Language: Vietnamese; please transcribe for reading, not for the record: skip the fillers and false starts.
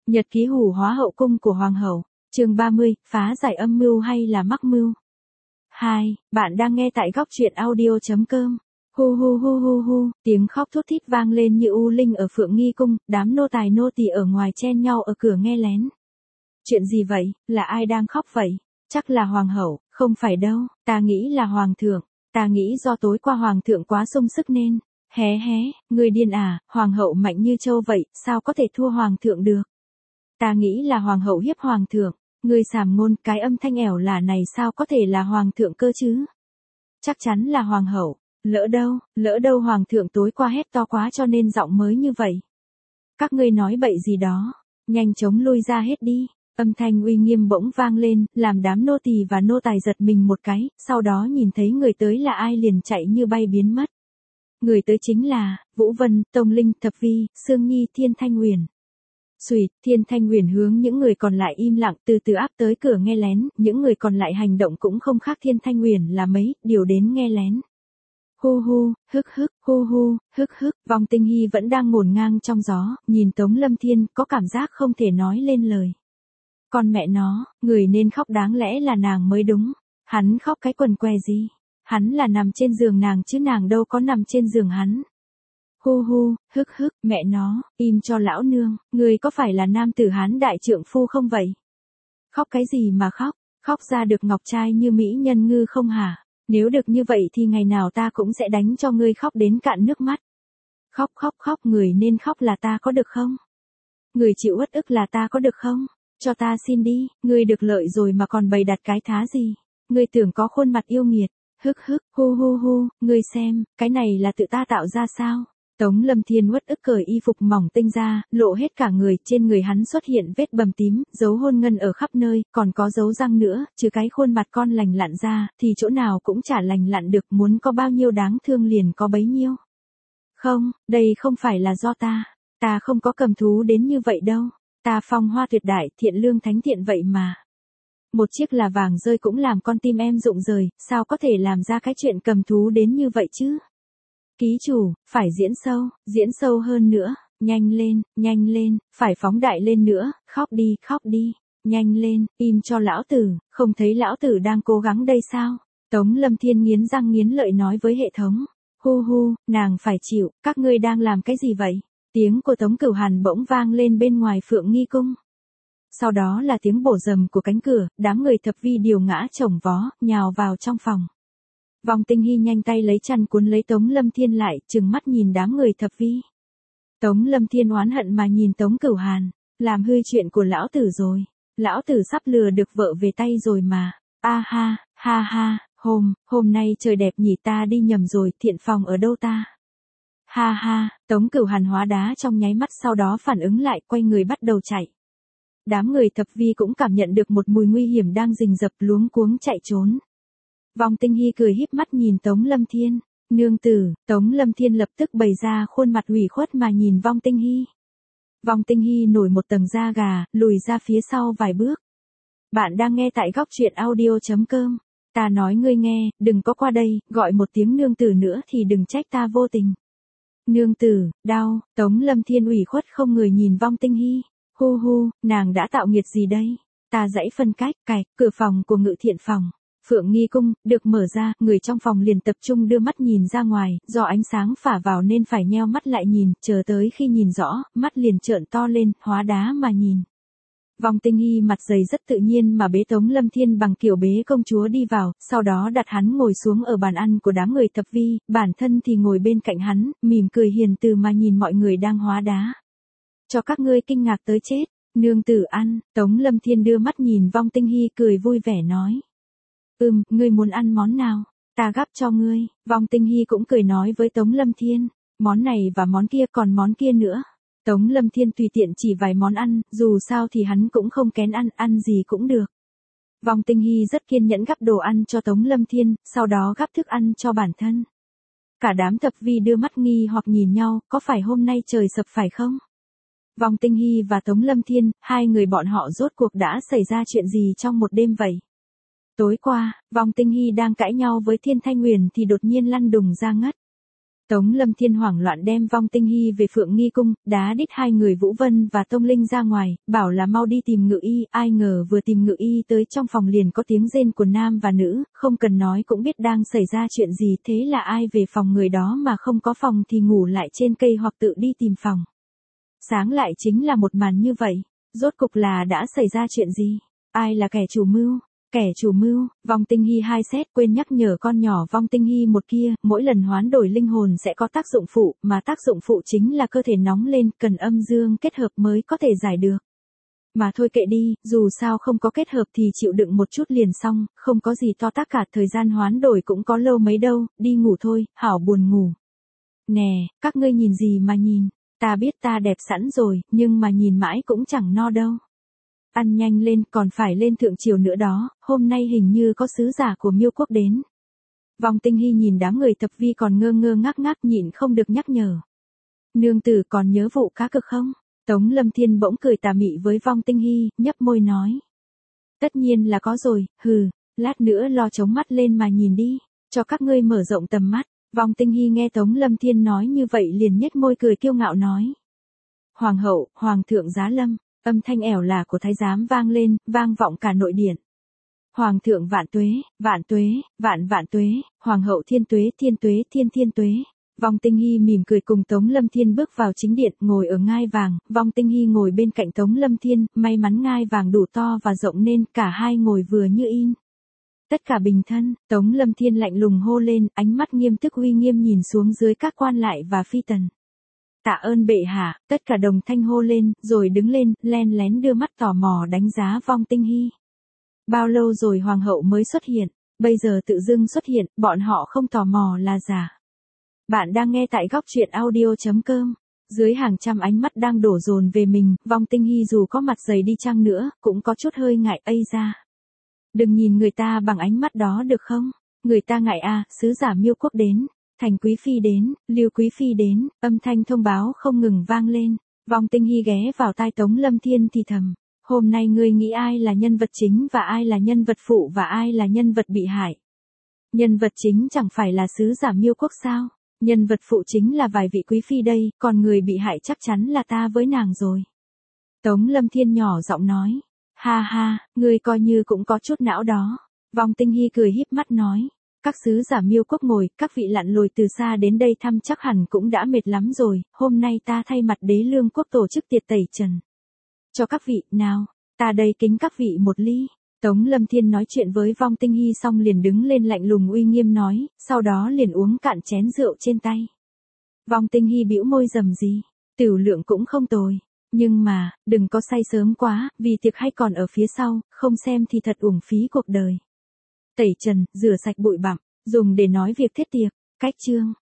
Nhật ký hủ hóa hậu cung của Hoàng hậu, chương 30, phá giải âm mưu hay là mắc mưu? 2. Bạn đang nghe tại góc truyện audio.com. Hu hu hu hu hu, tiếng khóc thút thít vang lên như u linh ở Phượng Nghi Cung, đám nô tài nô tỳ ở ngoài chen nhau ở cửa nghe lén. Chuyện gì vậy, là ai đang khóc vậy? Chắc là Hoàng hậu, không phải đâu, ta nghĩ là Hoàng thượng, ta nghĩ do tối qua Hoàng thượng quá sung sức nên. Hé hé, người điên à, Hoàng hậu mạnh như trâu vậy, sao có thể thua Hoàng thượng được? Ta nghĩ là Hoàng hậu hiếp Hoàng thượng, người sàm ngôn, cái âm thanh ẻo lả này sao có thể là Hoàng thượng cơ chứ? Chắc chắn là Hoàng hậu, lỡ đâu Hoàng thượng tối qua hét to quá cho nên giọng mới như vậy. Các ngươi nói bậy gì đó, nhanh chóng lui ra hết đi. Âm thanh uy nghiêm bỗng vang lên, làm đám nô tỳ và nô tài giật mình một cái, sau đó nhìn thấy người tới là ai liền chạy như bay biến mất. Người tới chính là Vũ Vân, Tông Linh, Thập Vi, Sương Nhi, Thiên Thanh Huyền. Xuỵt, Thiên Thanh Huyền hướng những người còn lại im lặng từ từ áp tới cửa nghe lén, những người còn lại hành động cũng không khác Thiên Thanh Huyền là mấy, điều đến nghe lén. Hu hu, hức hức, Vong Tinh Hy vẫn đang ngổn ngang trong gió, nhìn Tống Lâm Thiên, có cảm giác không thể nói lên lời. Con mẹ nó, người nên khóc đáng lẽ là nàng mới đúng, hắn khóc cái quần què gì? Hắn là nằm trên giường nàng chứ nàng đâu có nằm trên giường hắn. Hu hu, hức, mẹ nó, im cho lão nương, người có phải là nam tử Hán đại trượng phu không vậy? Khóc cái gì mà khóc ra được ngọc trai như mỹ nhân ngư không hả? Nếu được như vậy thì ngày nào ta cũng sẽ đánh cho ngươi khóc đến cạn nước mắt. Khóc, người nên khóc là ta có được không? Người chịu uất ức là ta có được không? Cho ta xin đi, ngươi được lợi rồi mà còn bày đặt cái thá gì? Ngươi tưởng có khuôn mặt yêu nghiệt. Hức, hu, ngươi xem, cái này là tự ta tạo ra sao? Tống Lâm Thiên uất ức cởi y phục mỏng tinh ra, lộ hết cả người, trên người hắn xuất hiện vết bầm tím, dấu hôn ngân ở khắp nơi, còn có dấu răng nữa, trừ cái khuôn mặt con lành lặn ra, thì chỗ nào cũng chả lành lặn được, muốn có bao nhiêu đáng thương liền có bấy nhiêu. Không, đây không phải là do ta không có cầm thú đến như vậy đâu, ta phong hoa tuyệt đại, thiện lương thánh thiện vậy mà. Một chiếc là vàng rơi cũng làm con tim em rụng rời, sao có thể làm ra cái chuyện cầm thú đến như vậy chứ? Ký chủ, phải diễn sâu hơn nữa, nhanh lên, phải phóng đại lên nữa, khóc đi, nhanh lên, im cho lão tử, không thấy lão tử đang cố gắng đây sao? Tống Lâm Thiên nghiến răng nghiến lợi nói với hệ thống. Hu, nàng phải chịu, các ngươi đang làm cái gì vậy? Tiếng của Tống Cửu Hàn bỗng vang lên bên ngoài Phượng Nghi Cung. Sau đó là tiếng bổ rầm của cánh cửa, đám người Thập Vi điều ngã chồng vó, nhào vào trong phòng. Vong Tinh Hy nhanh tay lấy chăn cuốn lấy Tống Lâm Thiên lại, trừng mắt nhìn đám người Thập Vi. Tống Lâm Thiên oán hận mà nhìn Tống Cửu Hàn, làm hư chuyện của lão tử rồi, lão tử sắp lừa được vợ về tay rồi mà. A ha, hôm nay trời đẹp nhỉ, ta đi nhầm rồi, thiện phòng ở đâu ta? Ha, Tống Cửu Hàn hóa đá trong nháy mắt, sau đó phản ứng lại, quay người bắt đầu chạy. Đám người Thập Vi cũng cảm nhận được một mùi nguy hiểm đang rình rập, luống cuống chạy trốn. Vong Tinh Hy cười híp mắt nhìn Tống Lâm Thiên. Nương tử, Tống Lâm Thiên lập tức bày ra khuôn mặt ủy khuất mà nhìn Vong Tinh Hy. Vong Tinh Hy nổi một tầng da gà, lùi ra phía sau vài bước. Bạn đang nghe tại góc truyện audio.com. Ta nói ngươi nghe, đừng có qua đây, gọi một tiếng nương tử nữa thì đừng trách ta vô tình. Nương tử, đau, Tống Lâm Thiên ủy khuất không người nhìn Vong Tinh Hy. Hu, nàng đã tạo nghiệt gì đây? Ta dãy phân cách, cửa phòng của Ngự Thiện phòng. Phượng Nghi Cung, được mở ra, người trong phòng liền tập trung đưa mắt nhìn ra ngoài, do ánh sáng phả vào nên phải nheo mắt lại nhìn, chờ tới khi nhìn rõ, mắt liền trợn to lên, hóa đá mà nhìn. Vong Tinh Hy mặt dày rất tự nhiên mà bế Tống Lâm Thiên bằng kiểu bế công chúa đi vào, sau đó đặt hắn ngồi xuống ở bàn ăn của đám người Thập Vi, bản thân thì ngồi bên cạnh hắn, mỉm cười hiền từ mà nhìn mọi người đang hóa đá. Cho các ngươi kinh ngạc tới chết, nương tử ăn, Tống Lâm Thiên đưa mắt nhìn Vong Tinh Hy cười vui vẻ nói. Ngươi muốn ăn món nào? Ta gắp cho ngươi. Vong Tinh Hy cũng cười nói với Tống Lâm Thiên. Món này và món kia, còn món kia nữa. Tống Lâm Thiên tùy tiện chỉ vài món ăn, dù sao thì hắn cũng không kén ăn gì cũng được. Vong Tinh Hy rất kiên nhẫn gắp đồ ăn cho Tống Lâm Thiên, sau đó gắp thức ăn cho bản thân. Cả đám Thập Vi đưa mắt nghi hoặc nhìn nhau, có phải hôm nay trời sập phải không? Vong Tinh Hy và Tống Lâm Thiên, hai người bọn họ rốt cuộc đã xảy ra chuyện gì trong một đêm vậy? Tối qua, Vong Tinh Hy đang cãi nhau với Thiên Thanh Huyền thì đột nhiên lăn đùng ra ngất. Tống Lâm Thiên hoảng loạn đem Vong Tinh Hy về Phượng Nghi Cung, đá đít hai người Vũ Vân và Tông Linh ra ngoài, bảo là mau đi tìm ngự y, ai ngờ vừa tìm ngự y tới trong phòng liền có tiếng rên của nam và nữ, không cần nói cũng biết đang xảy ra chuyện gì, thế là ai về phòng người đó mà không có phòng thì ngủ lại trên cây hoặc tự đi tìm phòng. Sáng lại chính là một màn như vậy, rốt cục là đã xảy ra chuyện gì? Ai là kẻ chủ mưu? Kẻ chủ mưu, Vong Tinh Hy 2 xét quên nhắc nhở con nhỏ Vong Tinh Hy một kia, mỗi lần hoán đổi linh hồn sẽ có tác dụng phụ, mà tác dụng phụ chính là cơ thể nóng lên, cần âm dương kết hợp mới có thể giải được. Mà thôi kệ đi, dù sao không có kết hợp thì chịu đựng một chút liền xong, không có gì to tát cả, thời gian hoán đổi cũng có lâu mấy đâu, đi ngủ thôi, hảo buồn ngủ. Nè, các ngươi nhìn gì mà nhìn, ta biết ta đẹp sẵn rồi, nhưng mà nhìn mãi cũng chẳng no đâu. Ăn nhanh lên, còn phải lên thượng triều nữa đó, hôm nay hình như có sứ giả của Miêu quốc đến. Vong Tinh Hy nhìn đám người Thập Vi còn ngơ ngơ ngác ngác nhịn không được nhắc nhở. Nương tử còn nhớ vụ cá cực không? Tống Lâm Thiên bỗng cười tà mị với Vong Tinh Hy, nhấp môi nói. Tất nhiên là có rồi, hừ, lát nữa lo chống mắt lên mà nhìn đi, cho các ngươi mở rộng tầm mắt. Vong Tinh Hy nghe Tống Lâm Thiên nói như vậy liền nhếch môi cười kiêu ngạo nói. Hoàng hậu, hoàng thượng giá lâm. Âm thanh ẻo là của thái giám vang lên, vang vọng cả nội điện. Hoàng thượng vạn tuế, vạn tuế, vạn vạn tuế, hoàng hậu thiên tuế, thiên tuế, thiên thiên tuế. Vong Tinh Hy mỉm cười cùng Tống Lâm Thiên bước vào chính điện, ngồi ở ngai vàng, Vong Tinh Hy ngồi bên cạnh Tống Lâm Thiên, may mắn ngai vàng đủ to và rộng nên cả hai ngồi vừa như in. Tất cả bình thân, Tống Lâm Thiên lạnh lùng hô lên, ánh mắt nghiêm túc uy nghiêm nhìn xuống dưới các quan lại và phi tần. Tạ ơn bệ hạ, tất cả đồng thanh hô lên, rồi đứng lên, len lén đưa mắt tò mò đánh giá Vong Tinh Hy. Bao lâu rồi hoàng hậu mới xuất hiện, bây giờ tự dưng xuất hiện, bọn họ không tò mò là giả. Bạn đang nghe tại góc truyện audio.com. Dưới hàng trăm ánh mắt đang đổ dồn về mình, Vong Tinh Hy dù có mặt dày đi chăng nữa, cũng có chút hơi ngại ây ra. Đừng nhìn người ta bằng ánh mắt đó được không? Người ta ngại à, sứ giả Miêu quốc đến. Thành quý phi đến, Lưu quý phi đến, âm thanh thông báo không ngừng vang lên. Vong Tinh Hy ghé vào tai Tống Lâm Thiên thì thầm. Hôm nay ngươi nghĩ ai là nhân vật chính và ai là nhân vật phụ và ai là nhân vật bị hại? Nhân vật chính chẳng phải là sứ giả Miêu quốc sao? Nhân vật phụ chính là vài vị quý phi đây, còn người bị hại chắc chắn là ta với nàng rồi. Tống Lâm Thiên nhỏ giọng nói. Ha ha, ngươi coi như cũng có chút não đó. Vong Tinh Hy cười híp mắt nói. Các sứ giả Miêu quốc ngồi, các vị lặn lội từ xa đến đây thăm chắc hẳn cũng đã mệt lắm rồi, hôm nay ta thay mặt Đế Lương quốc tổ chức tiệc tẩy trần. Cho các vị, nào, ta đây kính các vị một ly. Tống Lâm Thiên nói chuyện với Vong Tinh Hy xong liền đứng lên lạnh lùng uy nghiêm nói, sau đó liền uống cạn chén rượu trên tay. Vong Tinh Hy bĩu môi rầm gì, tửu lượng cũng không tồi, nhưng mà, đừng có say sớm quá, vì tiệc hay còn ở phía sau, không xem thì thật uổng phí cuộc đời. Tẩy trần, rửa sạch bụi bặm, dùng để nói việc thiết tiệc, cách chương.